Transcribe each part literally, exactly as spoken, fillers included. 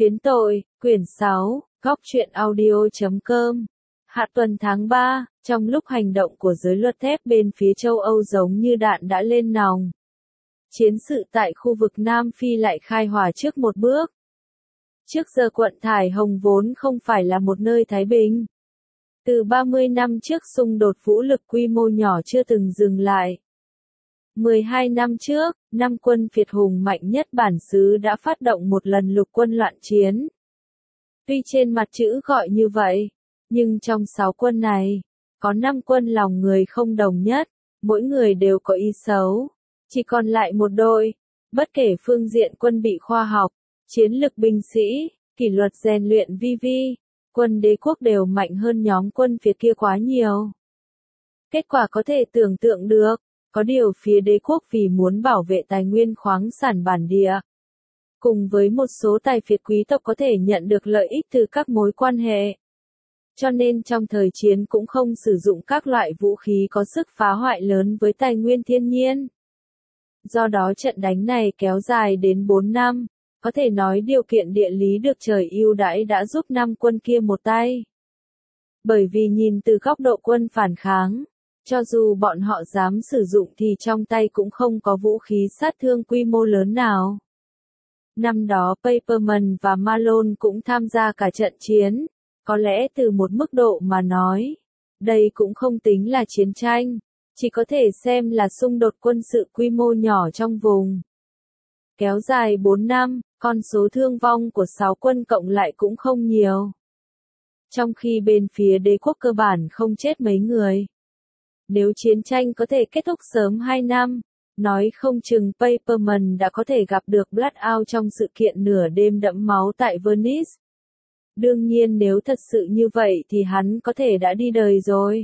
Phiến tội, quyển sáu, góc truyện audio chấm com. Hạ tuần tháng ba, trong lúc hành động của giới luật thép bên phía châu Âu giống như đạn đã lên nòng. Chiến sự tại khu vực Nam Phi lại khai hỏa trước một bước. Trước giờ quận Thải Hồng vốn không phải là một nơi thái bình. Từ ba mươi năm trước xung đột vũ lực quy mô nhỏ chưa từng dừng lại. mười hai năm trước, năm quân Việt hùng mạnh nhất bản xứ đã phát động một lần lục quân loạn chiến. Tuy trên mặt chữ gọi như vậy, nhưng trong sáu quân này, có năm quân lòng người không đồng nhất, mỗi người đều có ý xấu. Chỉ còn lại một đội, bất kể phương diện quân bị khoa học, chiến lực binh sĩ, kỷ luật rèn luyện vi vi, quân đế quốc đều mạnh hơn nhóm quân Việt kia quá nhiều. Kết quả có thể tưởng tượng được. Có điều phía đế quốc vì muốn bảo vệ tài nguyên khoáng sản bản địa, cùng với một số tài phiệt quý tộc có thể nhận được lợi ích từ các mối quan hệ. Cho nên trong thời chiến cũng không sử dụng các loại vũ khí có sức phá hoại lớn với tài nguyên thiên nhiên. Do đó trận đánh này kéo dài đến bốn năm, có thể nói điều kiện địa lý được trời ưu đãi đã giúp năm quân kia một tay. Bởi vì nhìn từ góc độ quân phản kháng, cho dù bọn họ dám sử dụng thì trong tay cũng không có vũ khí sát thương quy mô lớn nào. Năm đó Paperman và Malone cũng tham gia cả trận chiến, có lẽ từ một mức độ mà nói, đây cũng không tính là chiến tranh, chỉ có thể xem là xung đột quân sự quy mô nhỏ trong vùng. Kéo dài bốn năm, con số thương vong của sáu quân cộng lại cũng không nhiều. Trong khi bên phía đế quốc cơ bản không chết mấy người. Nếu chiến tranh có thể kết thúc sớm hai năm, nói không chừng Paperman đã có thể gặp được Blackout trong sự kiện nửa đêm đẫm máu tại Venice. Đương nhiên nếu thật sự như vậy thì hắn có thể đã đi đời rồi.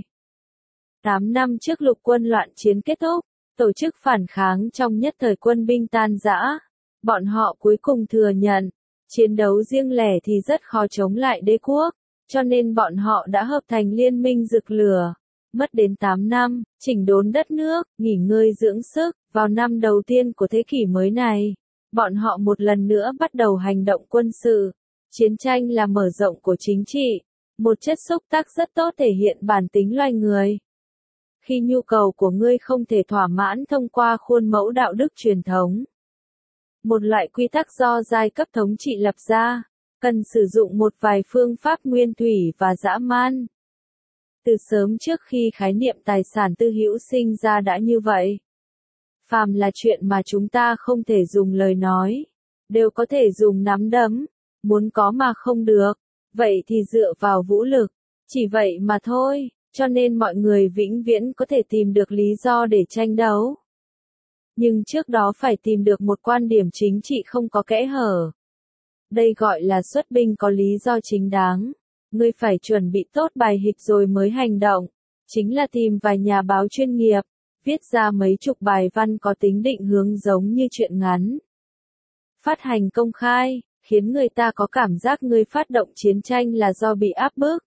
Tám năm trước lục quân loạn chiến kết thúc, tổ chức phản kháng trong nhất thời quân binh tan rã. Bọn họ cuối cùng thừa nhận, chiến đấu riêng lẻ thì rất khó chống lại đế quốc, cho nên bọn họ đã hợp thành liên minh rực lửa. Mất đến tám năm, chỉnh đốn đất nước, nghỉ ngơi dưỡng sức, vào năm đầu tiên của thế kỷ mới này, bọn họ một lần nữa bắt đầu hành động quân sự. Chiến tranh là mở rộng của chính trị, một chất xúc tác rất tốt thể hiện bản tính loài người. Khi nhu cầu của ngươi không thể thỏa mãn thông qua khuôn mẫu đạo đức truyền thống, một loại quy tắc do giai cấp thống trị lập ra, cần sử dụng một vài phương pháp nguyên thủy và dã man. Từ sớm trước khi khái niệm tài sản tư hữu sinh ra đã như vậy. Phàm là chuyện mà chúng ta không thể dùng lời nói, đều có thể dùng nắm đấm, muốn có mà không được, vậy thì dựa vào vũ lực, chỉ vậy mà thôi, cho nên mọi người vĩnh viễn có thể tìm được lý do để tranh đấu. Nhưng trước đó phải tìm được một quan điểm chính trị không có kẽ hở. Đây gọi là xuất binh có lý do chính đáng. Ngươi phải chuẩn bị tốt bài hịch rồi mới hành động, chính là tìm vài nhà báo chuyên nghiệp, viết ra mấy chục bài văn có tính định hướng giống như truyện ngắn. Phát hành công khai, khiến người ta có cảm giác ngươi phát động chiến tranh là do bị áp bức.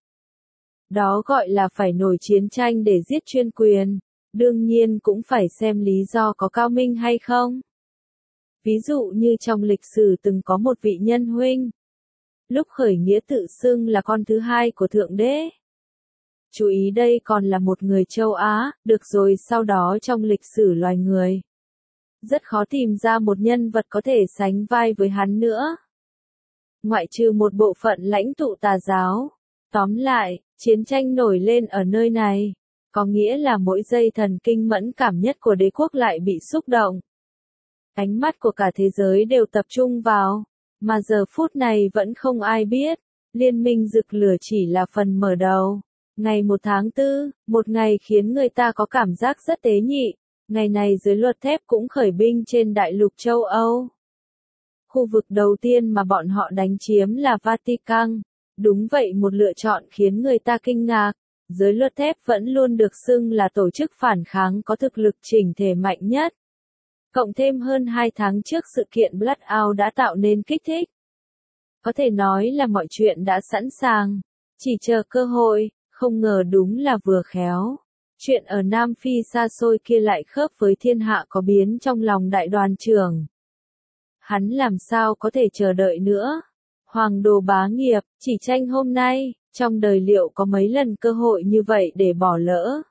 Đó gọi là phải nổi chiến tranh để giết chuyên quyền, đương nhiên cũng phải xem lý do có cao minh hay không. Ví dụ như trong lịch sử từng có một vị nhân huynh. Lúc khởi nghĩa tự xưng là con thứ hai của Thượng Đế. Chú ý đây còn là một người châu Á, được rồi sau đó trong lịch sử loài người. Rất khó tìm ra một nhân vật có thể sánh vai với hắn nữa. Ngoại trừ một bộ phận lãnh tụ tà giáo. Tóm lại, chiến tranh nổi lên ở nơi này, có nghĩa là mỗi dây thần kinh mẫn cảm nhất của đế quốc lại bị xúc động. Ánh mắt của cả thế giới đều tập trung vào. Mà giờ phút này vẫn không ai biết, liên minh rực lửa chỉ là phần mở đầu. Ngày một tháng tư, một ngày khiến người ta có cảm giác rất tế nhị, ngày này giới luật thép cũng khởi binh trên đại lục châu Âu. Khu vực đầu tiên mà bọn họ đánh chiếm là Vatican. Đúng vậy một lựa chọn khiến người ta kinh ngạc, giới luật thép vẫn luôn được xưng là tổ chức phản kháng có thực lực chỉnh thể mạnh nhất. Cộng thêm hơn hai tháng trước sự kiện Blackout đã tạo nên kích thích. Có thể nói là mọi chuyện đã sẵn sàng, chỉ chờ cơ hội, không ngờ đúng là vừa khéo. Chuyện ở Nam Phi xa xôi kia lại khớp với thiên hạ có biến trong lòng đại đoàn trưởng. Hắn làm sao có thể chờ đợi nữa. Hoàng đồ bá nghiệp, chỉ tranh hôm nay, trong đời liệu có mấy lần cơ hội như vậy để bỏ lỡ.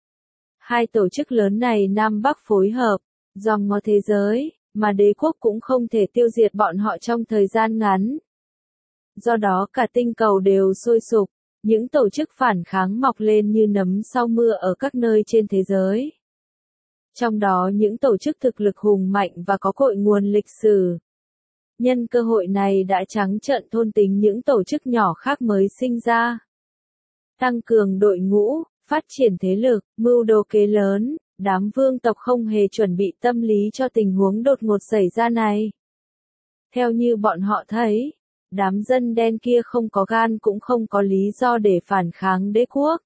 Hai tổ chức lớn này Nam Bắc phối hợp, dòm ngó thế giới, mà đế quốc cũng không thể tiêu diệt bọn họ trong thời gian ngắn. Do đó cả tinh cầu đều sôi sục, những tổ chức phản kháng mọc lên như nấm sau mưa ở các nơi trên thế giới. Trong đó những tổ chức thực lực hùng mạnh và có cội nguồn lịch sử. Nhân cơ hội này đã trắng trợn thôn tính những tổ chức nhỏ khác mới sinh ra. Tăng cường đội ngũ, phát triển thế lực, mưu đồ kế lớn, đám vương tộc không hề chuẩn bị tâm lý cho tình huống đột ngột xảy ra này. Theo như bọn họ thấy, đám dân đen kia không có gan cũng không có lý do để phản kháng đế quốc.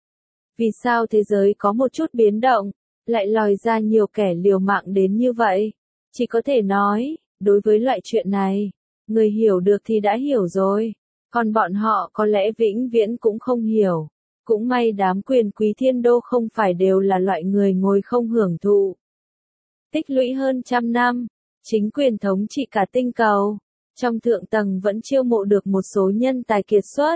Vì sao thế giới có một chút biến động, lại lòi ra nhiều kẻ liều mạng đến như vậy? Chỉ có thể nói, đối với loại chuyện này, người hiểu được thì đã hiểu rồi, còn bọn họ có lẽ vĩnh viễn cũng không hiểu. Cũng may đám quyền quý thiên đô không phải đều là loại người ngồi không hưởng thụ. Tích lũy hơn trăm năm, chính quyền thống trị cả tinh cầu, trong thượng tầng vẫn chiêu mộ được một số nhân tài kiệt xuất.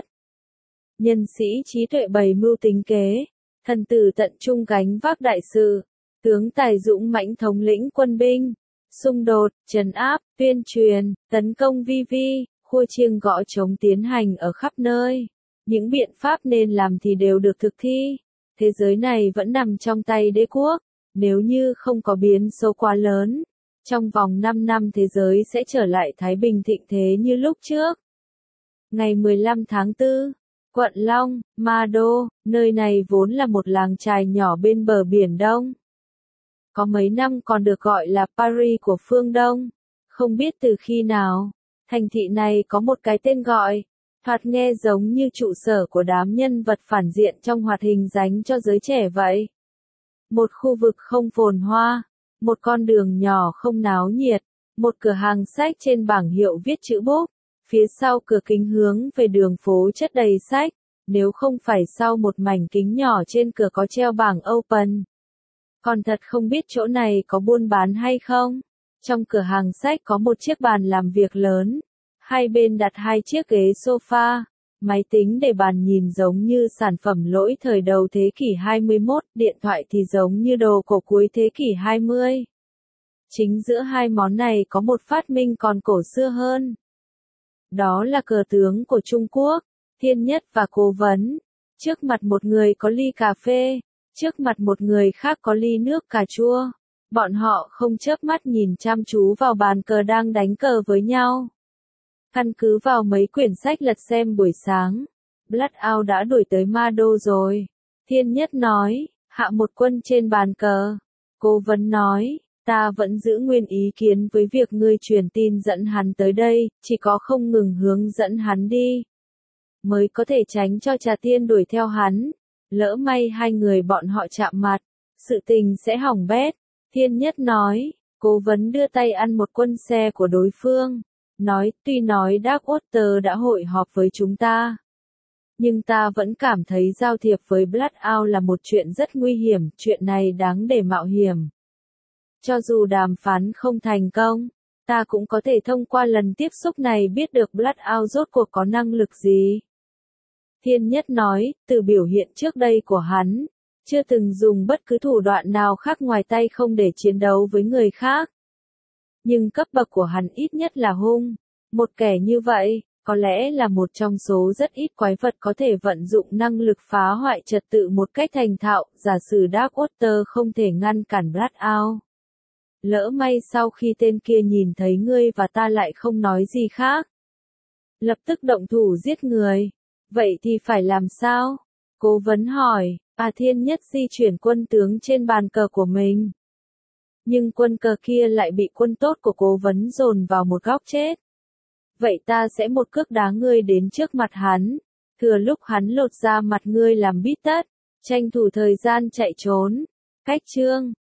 Nhân sĩ trí tuệ bày mưu tính kế, thần tử tận trung gánh vác đại sự, tướng tài dũng mãnh thống lĩnh quân binh, xung đột, trấn áp, tuyên truyền, tấn công vi vi, khua chiêng gõ trống tiến hành ở khắp nơi. Những biện pháp nên làm thì đều được thực thi. Thế giới này vẫn nằm trong tay đế quốc. Nếu như không có biến số quá lớn, trong vòng năm năm thế giới sẽ trở lại thái bình thịnh thế như lúc trước. Ngày mười lăm tháng tư, quận Long, Ma Đô, nơi này vốn là một làng chài nhỏ bên bờ Biển Đông. Có mấy năm còn được gọi là Paris của phương Đông. Không biết từ khi nào, thành thị này có một cái tên gọi. Thoạt nghe giống như trụ sở của đám nhân vật phản diện trong hoạt hình dành cho giới trẻ vậy. Một khu vực không phồn hoa, một con đường nhỏ không náo nhiệt, một cửa hàng sách trên bảng hiệu viết chữ bút, phía sau cửa kính hướng về đường phố chất đầy sách, nếu không phải sau một mảnh kính nhỏ trên cửa có treo bảng Open. Còn thật không biết chỗ này có buôn bán hay không. Trong cửa hàng sách có một chiếc bàn làm việc lớn. Hai bên đặt hai chiếc ghế sofa, máy tính để bàn nhìn giống như sản phẩm lỗi thời đầu thế kỷ hai mươi mốt, điện thoại thì giống như đồ cổ cuối thế kỷ hai mươi. Chính giữa hai món này có một phát minh còn cổ xưa hơn. Đó là cờ tướng của Trung Quốc, Thiên Nhất và Cố Vấn. Trước mặt một người có ly cà phê, trước mặt một người khác có ly nước cà chua. Bọn họ không chớp mắt nhìn chăm chú vào bàn cờ đang đánh cờ với nhau. Căn cứ vào mấy quyển sách lật xem buổi sáng, Blackout đã đuổi tới Ma Đô rồi. Thiên Nhất nói, hạ một quân trên bàn cờ. Cố Vấn nói, ta vẫn giữ nguyên ý kiến với việc ngươi truyền tin dẫn hắn tới đây, chỉ có không ngừng hướng dẫn hắn đi, mới có thể tránh cho Trà Tiên đuổi theo hắn. Lỡ may hai người bọn họ chạm mặt, sự tình sẽ hỏng bét. Thiên Nhất nói, Cố Vấn đưa tay ăn một quân xe của đối phương. Nói, tuy nói Darkwater đã hội họp với chúng ta, nhưng ta vẫn cảm thấy giao thiệp với Blackout là một chuyện rất nguy hiểm, chuyện này đáng để mạo hiểm. Cho dù đàm phán không thành công, ta cũng có thể thông qua lần tiếp xúc này biết được Blackout rốt cuộc có năng lực gì. Thiên Nhất nói, từ biểu hiện trước đây của hắn, chưa từng dùng bất cứ thủ đoạn nào khác ngoài tay không để chiến đấu với người khác. Nhưng cấp bậc của hắn ít nhất là hung. Một kẻ như vậy, có lẽ là một trong số rất ít quái vật có thể vận dụng năng lực phá hoại trật tự một cách thành thạo, giả sử Darkwater không thể ngăn cản Blackout. Lỡ may sau khi tên kia nhìn thấy ngươi và ta lại không nói gì khác, lập tức động thủ giết người. Vậy thì phải làm sao? Cố Vấn hỏi, à Thiên Nhất di chuyển quân tướng trên bàn cờ của mình. Nhưng quân cờ kia lại bị quân tốt của Cố Vấn dồn vào một góc chết. Vậy ta sẽ một cước đá ngươi đến trước mặt hắn, thừa lúc hắn lột ra mặt ngươi làm bít tất, tranh thủ thời gian chạy trốn. Cách chương